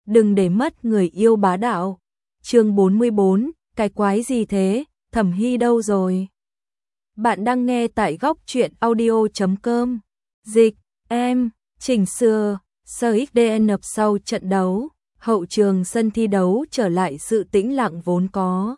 đừng để mất người yêu bá đạo. Chương 44, cái quái gì thế, Thẩm Hy đâu rồi? Bạn đang nghe tại góc truyện audio.com. Dịch, em, chỉnh sửa, SXDN nập sau trận đấu, hậu trường sân thi đấu trở lại sự tĩnh lặng vốn có.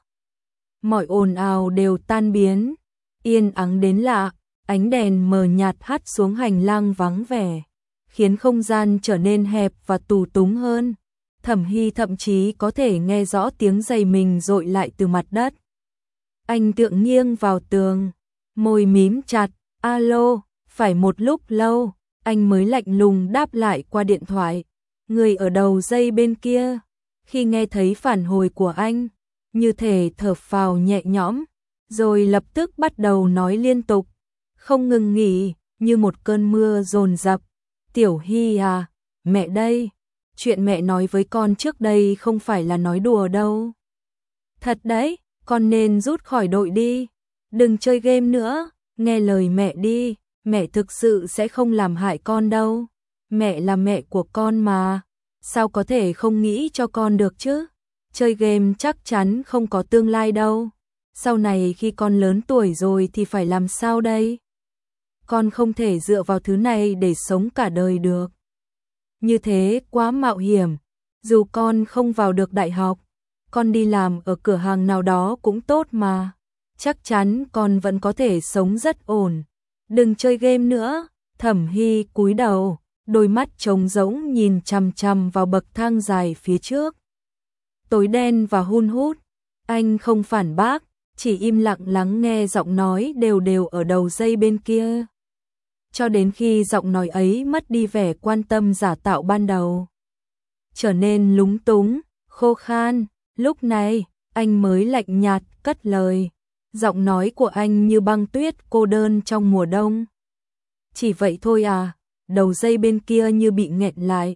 Mọi ồn ào đều tan biến, yên ắng đến lạ, ánh đèn mờ nhạt hắt xuống hành lang vắng vẻ, khiến không gian trở nên hẹp và tù túng hơn. Thẩm Hy thậm chí có thể nghe rõ tiếng giày mình dội lại từ mặt đất. Anh tựa nghiêng vào tường, môi mím chặt, alo, phải một lúc lâu, anh mới lạnh lùng đáp lại qua điện thoại. Người ở đầu dây bên kia, khi nghe thấy phản hồi của anh, như thể thở phào nhẹ nhõm, rồi lập tức bắt đầu nói liên tục, không ngừng nghỉ, như một cơn mưa dồn dập. Tiểu Hy à, mẹ đây, chuyện mẹ nói với con trước đây không phải là nói đùa đâu. Thật đấy, con nên rút khỏi đội đi, đừng chơi game nữa, nghe lời mẹ đi, mẹ thực sự sẽ không làm hại con đâu. Mẹ là mẹ của con mà, sao có thể không nghĩ cho con được chứ? Chơi game chắc chắn không có tương lai đâu. Sau này khi con lớn tuổi rồi thì phải làm sao đây? Con không thể dựa vào thứ này để sống cả đời được. Như thế quá mạo hiểm. Dù con không vào được đại học, con đi làm ở cửa hàng nào đó cũng tốt mà. Chắc chắn con vẫn có thể sống rất ổn. Đừng chơi game nữa. Thẩm Hy cúi đầu, đôi mắt trống rỗng nhìn chằm chằm vào bậc thang dài phía trước. Tối đen và hun hút. Anh không phản bác, chỉ im lặng lắng nghe giọng nói đều đều ở đầu dây bên kia. Cho đến khi giọng nói ấy mất đi vẻ quan tâm giả tạo ban đầu, trở nên lúng túng, khô khan, lúc này, anh mới lạnh nhạt cất lời. Giọng nói của anh như băng tuyết cô đơn trong mùa đông. Chỉ vậy thôi à? Đầu dây bên kia như bị nghẹn lại.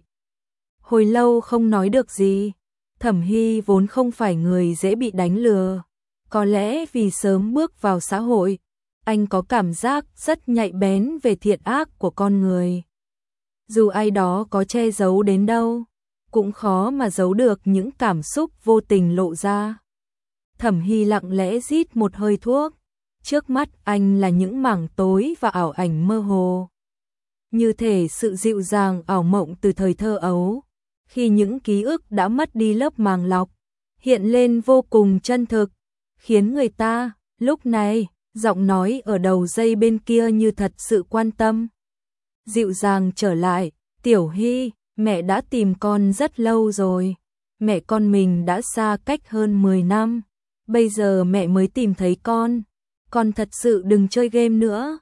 Hồi lâu không nói được gì. Thẩm Hy vốn không phải người dễ bị đánh lừa. Có lẽ vì sớm bước vào xã hội, anh có cảm giác rất nhạy bén về thiện ác của con người. Dù ai đó có che giấu đến đâu, cũng khó mà giấu được những cảm xúc vô tình lộ ra. Thẩm Hy lặng lẽ rít một hơi thuốc. Trước mắt anh là những mảng tối và ảo ảnh mơ hồ. Như thể sự dịu dàng ảo mộng từ thời thơ ấu, khi những ký ức đã mất đi lớp màng lọc, hiện lên vô cùng chân thực, khiến người ta, lúc này, giọng nói ở đầu dây bên kia như thật sự quan tâm. Dịu dàng trở lại, Tiểu Hy, mẹ đã tìm con rất lâu rồi. Mẹ con mình đã xa cách hơn 10 năm. Bây giờ mẹ mới tìm thấy con. Con thật sự đừng chơi game nữa.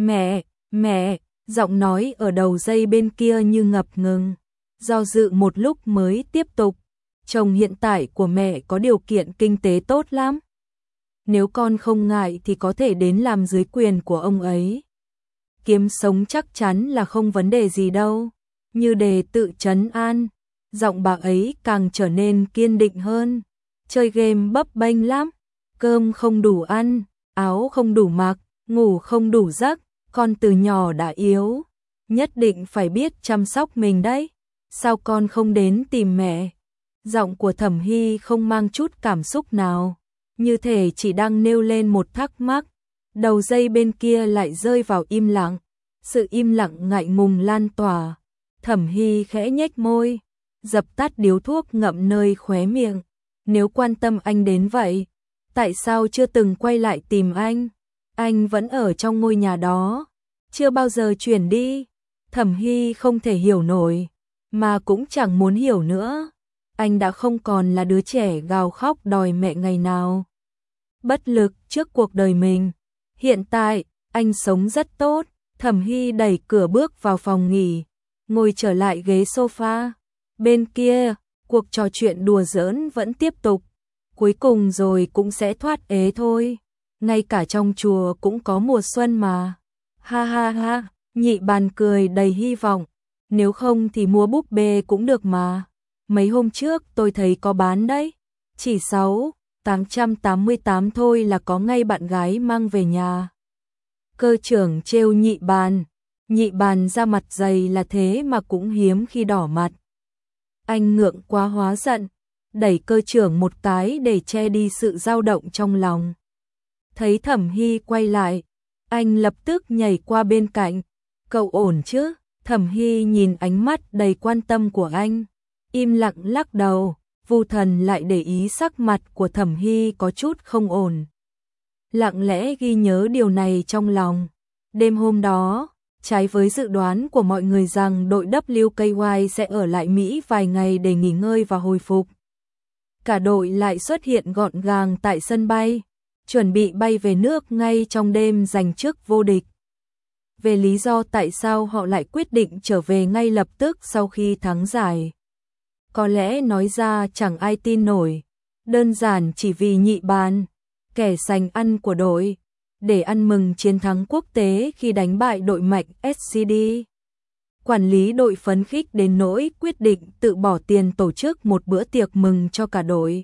Mẹ, giọng nói ở đầu dây bên kia như ngập ngừng. Do dự một lúc mới tiếp tục. Chồng hiện tại của mẹ có điều kiện kinh tế tốt lắm. Nếu con không ngại thì có thể đến làm dưới quyền của ông ấy. Kiếm sống chắc chắn là không vấn đề gì đâu. Như để tự trấn an, giọng bà ấy càng trở nên kiên định hơn. Chơi game bấp bênh lắm, cơm không đủ ăn, áo không đủ mặc, ngủ không đủ giấc, con từ nhỏ đã yếu, nhất định phải biết chăm sóc mình đấy. Sao con không đến tìm mẹ? Giọng của Thẩm Hy không mang chút cảm xúc nào, như thể chỉ đang nêu lên một thắc mắc. Đầu dây bên kia lại rơi vào im lặng, sự im lặng ngại ngùng lan tỏa. Thẩm Hy khẽ nhếch môi, dập tắt điếu thuốc ngậm nơi khóe miệng. Nếu quan tâm anh đến vậy, tại sao chưa từng quay lại tìm anh? Anh vẫn ở trong ngôi nhà đó, chưa bao giờ chuyển đi. Thẩm Hy không thể hiểu nổi, mà cũng chẳng muốn hiểu nữa. Anh đã không còn là đứa trẻ gào khóc đòi mẹ ngày nào. Bất lực trước cuộc đời mình. Hiện tại, anh sống rất tốt. Thẩm Hy đẩy cửa bước vào phòng nghỉ, ngồi trở lại ghế sofa. Bên kia, cuộc trò chuyện đùa giỡn vẫn tiếp tục. Cuối cùng rồi cũng sẽ thoát ế thôi. Ngay cả trong chùa cũng có mùa xuân mà. Ha ha ha, Nhị Bàn cười đầy hy vọng. Nếu không thì mua búp bê cũng được mà. Mấy hôm trước tôi thấy có bán đấy. Chỉ 888 thôi là có ngay bạn gái mang về nhà. Cơ trưởng trêu Nhị Bàn. Nhị Bàn ra mặt dày là thế mà cũng hiếm khi đỏ mặt. Anh ngượng quá hóa giận, đẩy cơ trưởng một cái để che đi sự dao động trong lòng. Thấy Thẩm Hy quay lại, anh lập tức nhảy qua bên cạnh. Cậu ổn chứ? Thẩm Hy nhìn ánh mắt đầy quan tâm của anh, im lặng lắc đầu. Vu Thần lại để ý sắc mặt của Thẩm Hy có chút không ổn. Lặng lẽ ghi nhớ điều này trong lòng. Đêm hôm đó, trái với dự đoán của mọi người rằng đội WKY sẽ ở lại Mỹ vài ngày để nghỉ ngơi và hồi phục, cả đội lại xuất hiện gọn gàng tại sân bay, chuẩn bị bay về nước ngay trong đêm giành chức vô địch. Về lý do tại sao họ lại quyết định trở về ngay lập tức sau khi thắng giải, có lẽ nói ra chẳng ai tin nổi, đơn giản chỉ vì Nhị Bàn, kẻ sành ăn của đội, để ăn mừng chiến thắng quốc tế khi đánh bại đội mạnh SCD. Quản lý đội phấn khích đến nỗi quyết định tự bỏ tiền tổ chức một bữa tiệc mừng cho cả đội.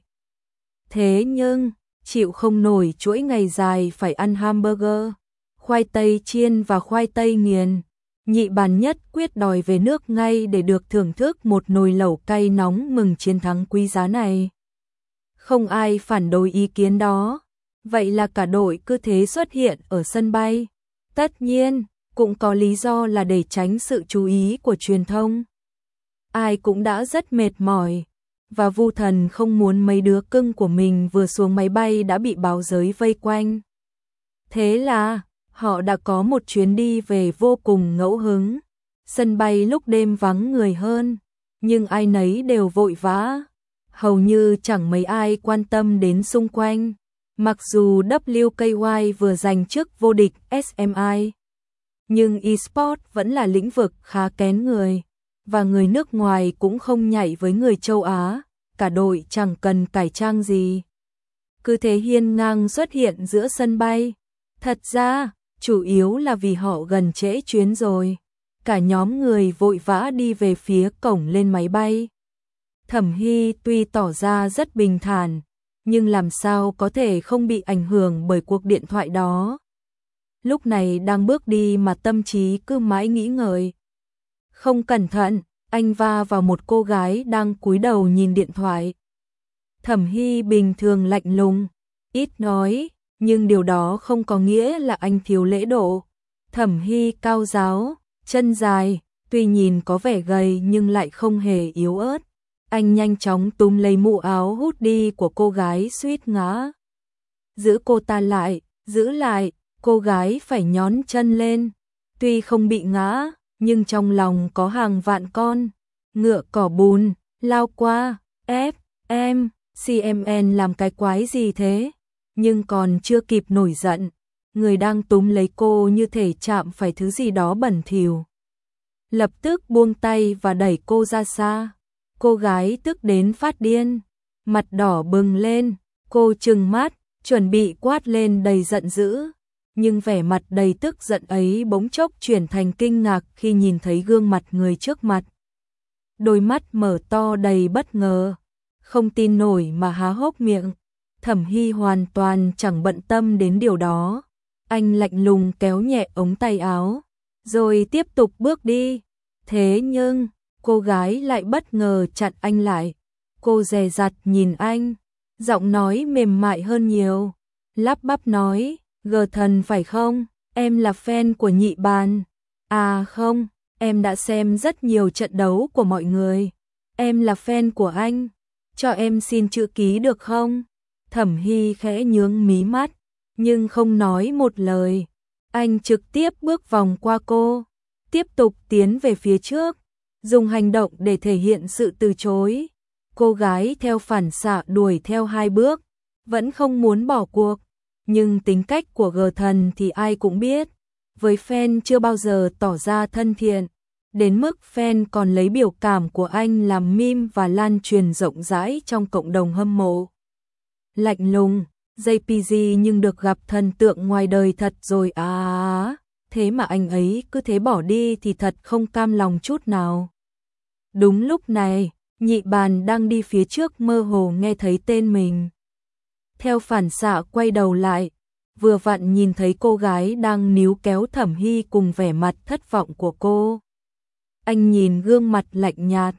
Thế nhưng, chịu không nổi chuỗi ngày dài phải ăn hamburger, khoai tây chiên và khoai tây nghiền, Nhị Bàn nhất quyết đòi về nước ngay để được thưởng thức một nồi lẩu cay nóng mừng chiến thắng quý giá này. Không ai phản đối ý kiến đó, vậy là cả đội cứ thế xuất hiện ở sân bay. Tất nhiên, cũng có lý do là để tránh sự chú ý của truyền thông. Ai cũng đã rất mệt mỏi, và Vu Thần không muốn mấy đứa cưng của mình vừa xuống máy bay đã bị báo giới vây quanh. Thế là, họ đã có một chuyến đi về vô cùng ngẫu hứng. Sân bay lúc đêm vắng người hơn, nhưng ai nấy đều vội vã. Hầu như chẳng mấy ai quan tâm đến xung quanh. Mặc dù WKY vừa giành chức vô địch SMI, nhưng eSport vẫn là lĩnh vực khá kén người, và người nước ngoài cũng không nhảy với người châu Á, cả đội chẳng cần cải trang gì. Cứ thế hiên ngang xuất hiện giữa sân bay. Thật ra, chủ yếu là vì họ gần trễ chuyến rồi. Cả nhóm người vội vã đi về phía cổng lên máy bay. Thẩm Hy tuy tỏ ra rất bình thản, nhưng làm sao có thể không bị ảnh hưởng bởi cuộc điện thoại đó. Lúc này đang bước đi mà tâm trí cứ mãi nghĩ ngợi. Không cẩn thận, anh va vào một cô gái đang cúi đầu nhìn điện thoại. Thẩm Hy bình thường lạnh lùng, ít nói, nhưng điều đó không có nghĩa là anh thiếu lễ độ. Thẩm Hy cao ráo, chân dài, tuy nhìn có vẻ gầy nhưng lại không hề yếu ớt. Anh nhanh chóng túm lấy mũ áo hút đi của cô gái suýt ngã. Giữ cô ta lại, giữ lại, cô gái phải nhón chân lên. Tuy không bị ngã, nhưng trong lòng có hàng vạn con ngựa cỏ bùn lao qua. Em, CMN làm cái quái gì thế? Nhưng còn chưa kịp nổi giận, người đang túm lấy cô như thể chạm phải thứ gì đó bẩn thỉu, lập tức buông tay và đẩy cô ra xa. Cô gái tức đến phát điên, mặt đỏ bừng lên, cô trừng mắt, chuẩn bị quát lên đầy giận dữ, nhưng vẻ mặt đầy tức giận ấy bỗng chốc chuyển thành kinh ngạc khi nhìn thấy gương mặt người trước mặt. Đôi mắt mở to đầy bất ngờ, không tin nổi mà há hốc miệng. Thẩm Hy hoàn toàn chẳng bận tâm đến điều đó. Anh lạnh lùng kéo nhẹ ống tay áo, rồi tiếp tục bước đi. Thế nhưng, cô gái lại bất ngờ chặn anh lại. Cô dè dặt nhìn anh, giọng nói mềm mại hơn nhiều, lắp bắp nói, Gờ Thần phải không? Em là fan của Nhị Bàn. À không, em đã xem rất nhiều trận đấu của mọi người. Em là fan của anh. Cho em xin chữ ký được không? Thẩm Hy khẽ nhướng mí mắt, nhưng không nói một lời. Anh trực tiếp bước vòng qua cô, tiếp tục tiến về phía trước, dùng hành động để thể hiện sự từ chối. Cô gái theo phản xạ đuổi theo 2 bước, vẫn không muốn bỏ cuộc. Nhưng tính cách của Gờ Thần thì ai cũng biết, với fan chưa bao giờ tỏ ra thân thiện, đến mức fan còn lấy biểu cảm của anh làm meme và lan truyền rộng rãi trong cộng đồng hâm mộ. Lạnh lùng, JPG nhưng được gặp thần tượng ngoài đời thật rồi à, thế mà anh ấy cứ thế bỏ đi thì thật không cam lòng chút nào. Đúng lúc này, Nhị Bàn đang đi phía trước mơ hồ nghe thấy tên mình. Theo phản xạ quay đầu lại, vừa vặn nhìn thấy cô gái đang níu kéo Thẩm Hy cùng vẻ mặt thất vọng của cô. Anh nhìn gương mặt lạnh nhạt,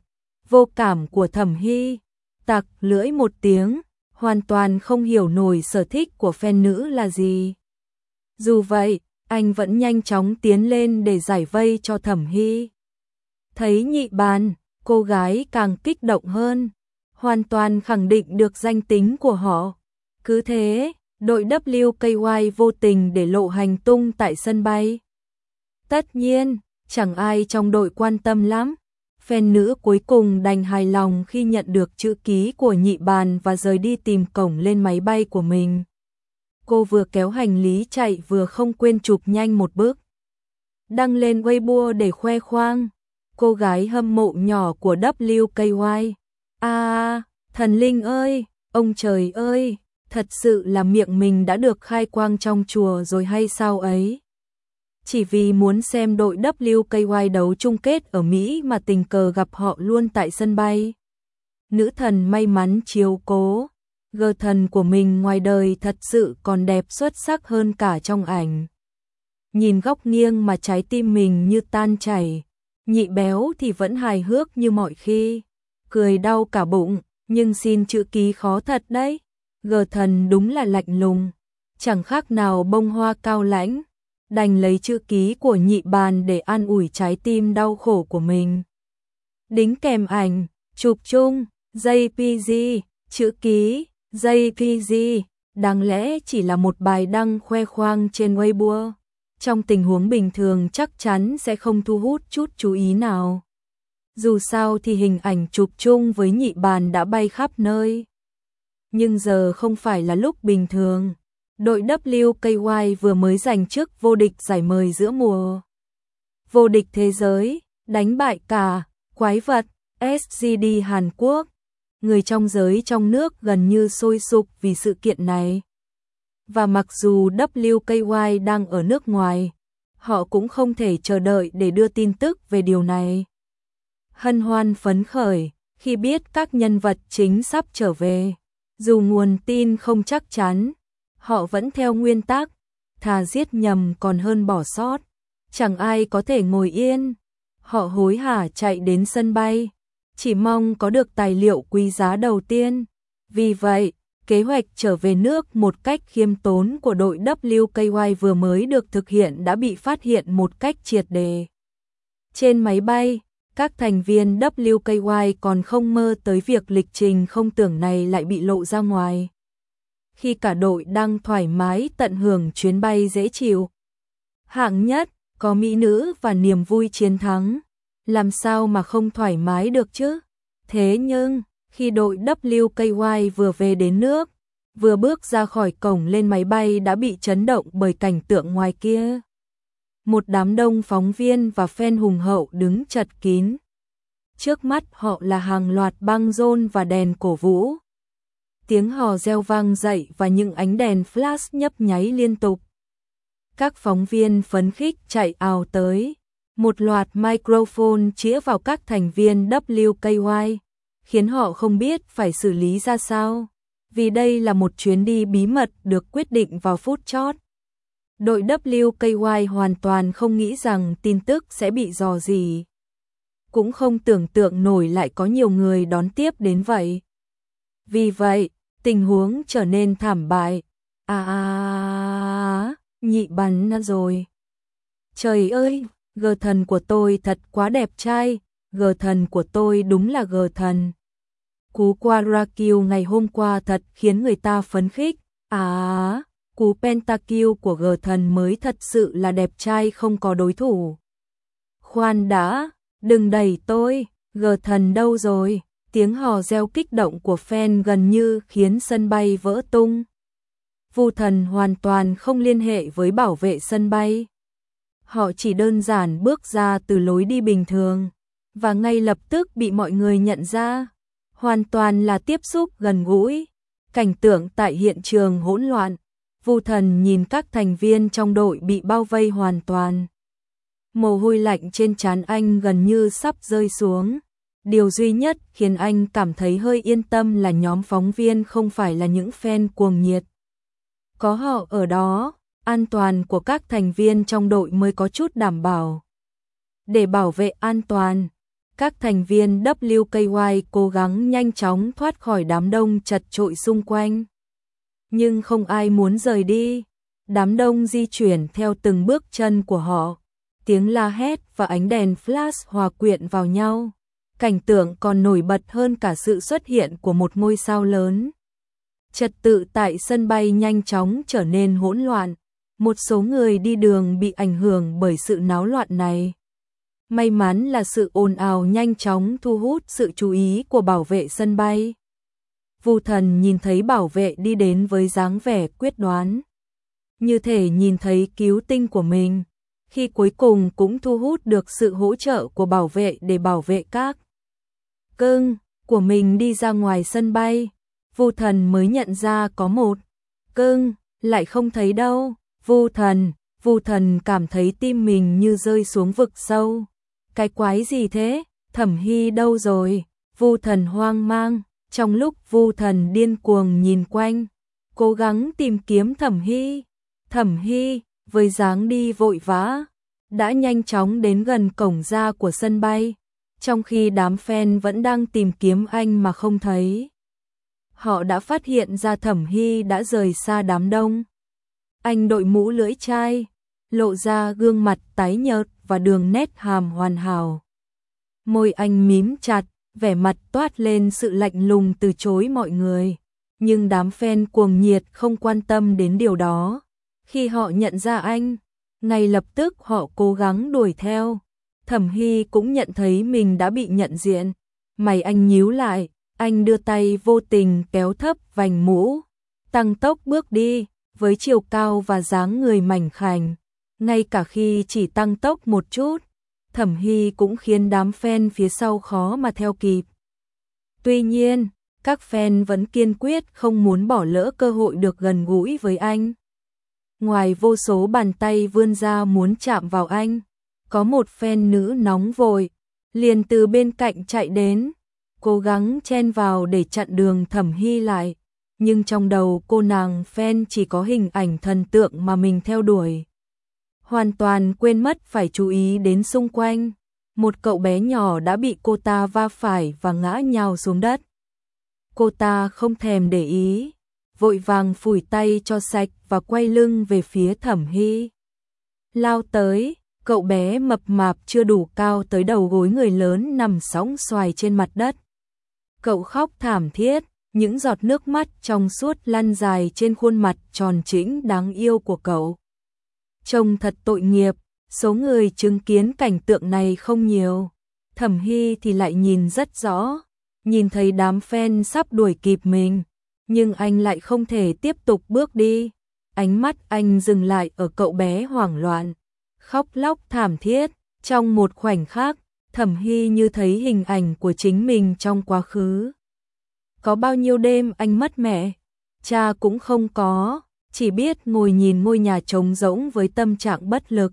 vô cảm của Thẩm Hy, tặc lưỡi một tiếng, hoàn toàn không hiểu nổi sở thích của fan nữ là gì. Dù vậy, anh vẫn nhanh chóng tiến lên để giải vây cho Thẩm Hy. Thấy Nhị Bàn, cô gái càng kích động hơn, hoàn toàn khẳng định được danh tính của họ. Cứ thế, đội WKY vô tình để lộ hành tung tại sân bay. Tất nhiên, chẳng ai trong đội quan tâm lắm. Fan nữ cuối cùng đành hài lòng khi nhận được chữ ký của Nhị Bàn và rời đi tìm cổng lên máy bay của mình. Cô vừa kéo hành lý chạy vừa không quên chụp nhanh một bức đăng lên Weibo để khoe khoang. Cô gái hâm mộ nhỏ của WKY. Thần linh ơi, ông trời ơi, thật sự là miệng mình đã được khai quang trong chùa rồi hay sao ấy? Chỉ vì muốn xem đội WKY đấu chung kết ở Mỹ mà tình cờ gặp họ luôn tại sân bay. Nữ thần may mắn chiếu cố, gờ thần của mình ngoài đời thật sự còn đẹp xuất sắc hơn cả trong ảnh. Nhìn góc nghiêng mà trái tim mình như tan chảy. Nhị Béo thì vẫn hài hước như mọi khi, cười đau cả bụng, nhưng xin chữ ký khó thật đấy. Gờ thần đúng là lạnh lùng, chẳng khác nào bông hoa cao lãnh, đành lấy chữ ký của Nhị Bàn để an ủi trái tim đau khổ của mình. Đính kèm ảnh, chụp chung, JPG, chữ ký, JPG, đáng lẽ chỉ là một bài đăng khoe khoang trên Weibo. Trong tình huống bình thường chắc chắn sẽ không thu hút chút chú ý nào. Dù sao thì hình ảnh chụp chung với Nhị Bàn đã bay khắp nơi. Nhưng giờ không phải là lúc bình thường. Đội WKY vừa mới giành chức vô địch giải mời giữa mùa. Vô địch thế giới, đánh bại cả quái vật SGD Hàn Quốc. Người trong giới trong nước gần như sôi sục vì sự kiện này. Và mặc dù WKY đang ở nước ngoài, họ cũng không thể chờ đợi để đưa tin tức về điều này. Hân hoan phấn khởi khi biết các nhân vật chính sắp trở về. Dù nguồn tin không chắc chắn, họ vẫn theo nguyên tắc, thà giết nhầm còn hơn bỏ sót. Chẳng ai có thể ngồi yên. Họ hối hả chạy đến sân bay, chỉ mong có được tài liệu quý giá đầu tiên. Vì vậy, kế hoạch trở về nước một cách khiêm tốn của đội WKY vừa mới được thực hiện đã bị phát hiện một cách triệt để. Trên máy bay, các thành viên WKY còn không mơ tới việc lịch trình không tưởng này lại bị lộ ra ngoài. Khi cả đội đang thoải mái tận hưởng chuyến bay dễ chịu. Hạng nhất, có mỹ nữ và niềm vui chiến thắng. Làm sao mà không thoải mái được chứ? Thế nhưng, khi đội WKY vừa về đến nước, vừa bước ra khỏi cổng lên máy bay đã bị chấn động bởi cảnh tượng ngoài kia. Một đám đông phóng viên và fan hùng hậu đứng chật kín. Trước mắt họ là hàng loạt băng rôn và đèn cổ vũ. Tiếng hò reo vang dậy và những ánh đèn flash nhấp nháy liên tục. Các phóng viên phấn khích chạy ào tới. Một loạt microphone chĩa vào các thành viên WKY, khiến họ không biết phải xử lý ra sao. Vì đây là một chuyến đi bí mật được quyết định vào phút chót. Đội WKY hoàn toàn không nghĩ rằng tin tức sẽ bị rò rỉ. Cũng không tưởng tượng nổi lại có nhiều người đón tiếp đến vậy. Vì vậy, tình huống trở nên thảm bại. Nhị Bàn rồi. Trời ơi, gờ thần của tôi thật quá đẹp trai, gờ thần của tôi đúng là gờ thần. Cú Quadra-kill ngày hôm qua thật khiến người ta phấn khích. Cú Pentakill của gờ thần mới thật sự là đẹp trai không có đối thủ. Khoan đã, đừng đẩy tôi, gờ thần đâu rồi? Tiếng hò reo kích động của fan gần như khiến sân bay vỡ tung. Vu Thần hoàn toàn không liên hệ với bảo vệ sân bay. Họ chỉ đơn giản bước ra từ lối đi bình thường, và ngay lập tức bị mọi người nhận ra. Hoàn toàn là tiếp xúc gần gũi. Cảnh tượng tại hiện trường hỗn loạn. Vu Thần nhìn các thành viên trong đội bị bao vây hoàn toàn. Mồ hôi lạnh trên trán anh gần như sắp rơi xuống. Điều duy nhất khiến anh cảm thấy hơi yên tâm là nhóm phóng viên không phải là những fan cuồng nhiệt. Có họ ở đó, an toàn của các thành viên trong đội mới có chút đảm bảo. Để bảo vệ an toàn, Các thành viên WKY cố gắng nhanh chóng thoát khỏi đám đông chật chội xung quanh. Nhưng không ai muốn rời đi. Đám đông di chuyển theo từng bước chân của họ. Tiếng la hét và ánh đèn flash hòa quyện vào nhau. Cảnh tượng còn nổi bật hơn cả sự xuất hiện của một ngôi sao lớn. Trật tự tại sân bay nhanh chóng trở nên hỗn loạn. Một số người đi đường bị ảnh hưởng bởi sự náo loạn này. May mắn là sự ồn ào nhanh chóng thu hút sự chú ý của bảo vệ sân bay. Vu Thần nhìn thấy bảo vệ đi đến với dáng vẻ quyết đoán. Như thể nhìn thấy cứu tinh của mình. Khi cuối cùng cũng thu hút được sự hỗ trợ của bảo vệ để bảo vệ các cưng của mình đi ra ngoài sân bay. Vu Thần mới nhận ra có một cưng lại không thấy đâu. Vu Thần cảm thấy tim mình như rơi xuống vực sâu. Cái quái gì thế? Thẩm Hy đâu rồi? Vu Thần hoang mang. Trong lúc Vu Thần điên cuồng nhìn quanh, cố gắng tìm kiếm Thẩm Hy với dáng đi vội vã đã nhanh chóng đến gần cổng ra của sân bay, trong khi đám fan vẫn đang tìm kiếm anh mà không thấy. Họ đã phát hiện ra Thẩm Hy đã rời xa đám đông. Anh đội mũ lưỡi chai, lộ ra gương mặt tái nhợt và đường nét hàm hoàn hảo. Môi anh mím chặt, vẻ mặt toát lên sự lạnh lùng từ chối mọi người. Nhưng đám fan cuồng nhiệt không quan tâm đến điều đó. Khi họ nhận ra anh, ngay lập tức họ cố gắng đuổi theo. Thẩm Hy cũng nhận thấy mình đã bị nhận diện. Mày anh nhíu lại, anh đưa tay vô tình kéo thấp vành mũ, tăng tốc bước đi, với chiều cao và dáng người mảnh khảnh. Ngay cả khi chỉ tăng tốc một chút, Thẩm Hy cũng khiến đám fan phía sau khó mà theo kịp. Tuy nhiên, các fan vẫn kiên quyết không muốn bỏ lỡ cơ hội được gần gũi với anh. Ngoài vô số bàn tay vươn ra muốn chạm vào anh, có một fan nữ nóng vội, liền từ bên cạnh chạy đến, cố gắng chen vào để chặn đường Thẩm Hy lại. Nhưng trong đầu cô nàng fan chỉ có hình ảnh thần tượng mà mình theo đuổi. Hoàn toàn quên mất phải chú ý đến xung quanh. Một cậu bé nhỏ đã bị cô ta va phải và ngã nhào xuống đất. Cô ta không thèm để ý, vội vàng phủi tay cho sạch và quay lưng về phía Thẩm Hy. Lao tới, cậu bé mập mạp chưa đủ cao tới đầu gối người lớn nằm sõng xoài trên mặt đất. Cậu khóc thảm thiết, những giọt nước mắt trong suốt lăn dài trên khuôn mặt tròn trĩnh đáng yêu của cậu. Trông thật tội nghiệp, số người chứng kiến cảnh tượng này không nhiều. Thẩm Hy thì lại nhìn rất rõ, nhìn thấy đám fan sắp đuổi kịp mình, nhưng anh lại không thể tiếp tục bước đi. Ánh mắt anh dừng lại ở cậu bé hoảng loạn, khóc lóc thảm thiết. Trong một khoảnh khắc, Thẩm Hy như thấy hình ảnh của chính mình trong quá khứ. Có bao nhiêu đêm anh mất mẹ, cha cũng không có, chỉ biết ngồi nhìn ngôi nhà trống rỗng với tâm trạng bất lực.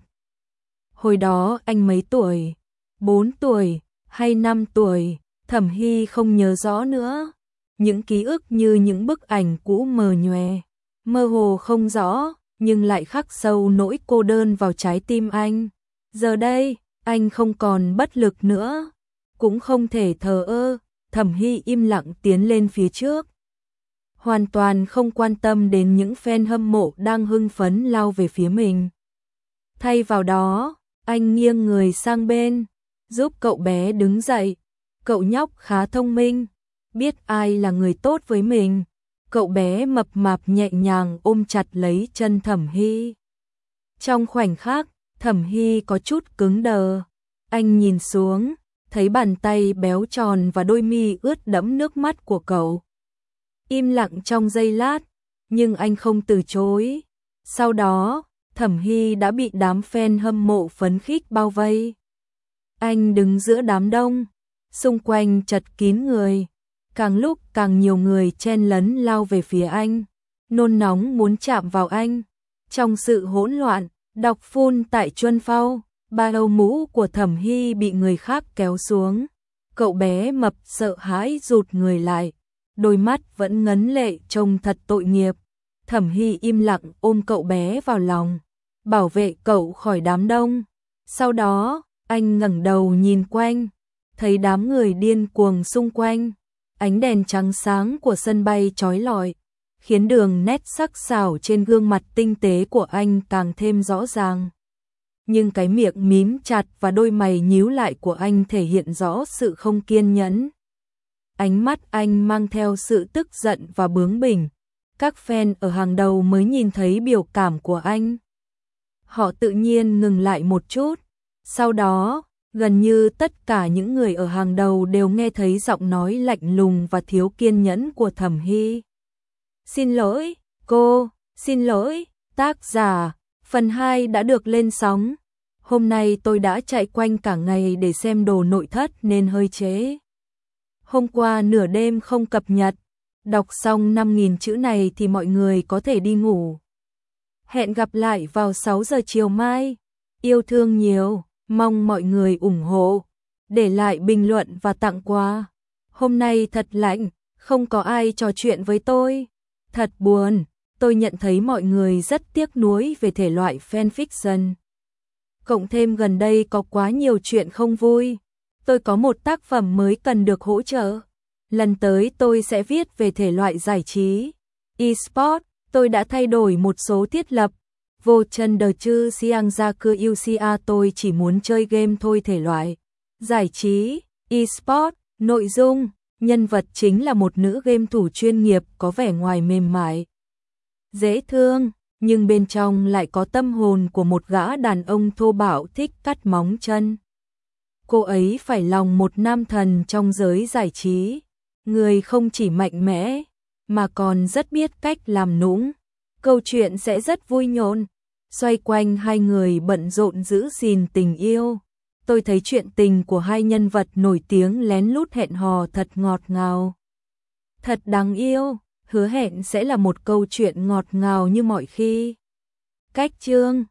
Hồi đó anh mấy tuổi? 4 tuổi hay 5 tuổi? Thẩm Hy không nhớ rõ nữa. Những ký ức như những bức ảnh cũ mờ nhòe, mơ hồ không rõ, nhưng lại khắc sâu nỗi cô đơn vào trái tim anh. Giờ đây, anh không còn bất lực nữa, cũng không thể thờ ơ. Thẩm Hy im lặng tiến lên phía trước, hoàn toàn không quan tâm đến những fan hâm mộ đang hưng phấn lao về phía mình. Thay vào đó, anh nghiêng người sang bên, giúp cậu bé đứng dậy. Cậu nhóc khá thông minh, biết ai là người tốt với mình. Cậu bé mập mạp nhẹ nhàng ôm chặt lấy chân Thẩm Hy. Trong khoảnh khắc, Thẩm Hy có chút cứng đờ. Anh nhìn xuống, thấy bàn tay béo tròn và đôi mi ướt đẫm nước mắt của cậu. Im lặng trong giây lát, nhưng anh không từ chối. Sau đó, Thẩm Hy đã bị đám fan hâm mộ phấn khích bao vây. Anh đứng giữa đám đông, xung quanh chật kín người. Càng lúc càng nhiều người chen lấn lao về phía anh, nôn nóng muốn chạm vào anh. Trong sự hỗn loạn, đọc phun tại Chuân Phao, ba đầu mũ của Thẩm Hy bị người khác kéo xuống. Cậu bé mập sợ hãi rụt người lại, đôi mắt vẫn ngấn lệ trông thật tội nghiệp. Thẩm Hy im lặng ôm cậu bé vào lòng, bảo vệ cậu khỏi đám đông. Sau đó, anh ngẩng đầu nhìn quanh, thấy đám người điên cuồng xung quanh, ánh đèn trắng sáng của sân bay chói lọi, khiến đường nét sắc sảo trên gương mặt tinh tế của anh càng thêm rõ ràng. Nhưng cái miệng mím chặt và đôi mày nhíu lại của anh thể hiện rõ sự không kiên nhẫn. Ánh mắt anh mang theo sự tức giận và bướng bỉnh. Các fan ở hàng đầu mới nhìn thấy biểu cảm của anh. Họ tự nhiên ngừng lại một chút. Sau đó, gần như tất cả những người ở hàng đầu đều nghe thấy giọng nói lạnh lùng và thiếu kiên nhẫn của Thẩm Hy. Xin lỗi, cô, xin lỗi, tác giả, phần 2 đã được lên sóng. Hôm nay tôi đã chạy quanh cả ngày để xem đồ nội thất nên hơi trễ. Hôm qua nửa đêm không cập nhật, đọc xong 5.000 chữ này thì mọi người có thể đi ngủ. Hẹn gặp lại vào 6 giờ chiều mai. Yêu thương nhiều, mong mọi người ủng hộ, để lại bình luận và tặng quà. Hôm nay thật lạnh, không có ai trò chuyện với tôi. Thật buồn, tôi nhận thấy mọi người rất tiếc nuối về thể loại fanfiction. Cộng thêm gần đây có quá nhiều chuyện không vui. Tôi có một tác phẩm mới cần được hỗ trợ. Lần tới tôi sẽ viết về thể loại giải trí. eSport, tôi đã thay đổi một số thiết lập. Vô chân đờ chư siang ra cư UCA tôi chỉ muốn chơi game thôi thể loại. Giải trí, eSport, nội dung, nhân vật chính là một nữ game thủ chuyên nghiệp có vẻ ngoài mềm mại, dễ thương, nhưng bên trong lại có tâm hồn của một gã đàn ông thô bạo thích cắt móng chân. Cô ấy phải lòng một nam thần trong giới giải trí, người không chỉ mạnh mẽ, mà còn rất biết cách làm nũng. Câu chuyện sẽ rất vui nhộn, xoay quanh hai người bận rộn giữ gìn tình yêu. Tôi thấy chuyện tình của hai nhân vật nổi tiếng lén lút hẹn hò thật ngọt ngào. Thật đáng yêu, hứa hẹn sẽ là một câu chuyện ngọt ngào như mọi khi. Cách chương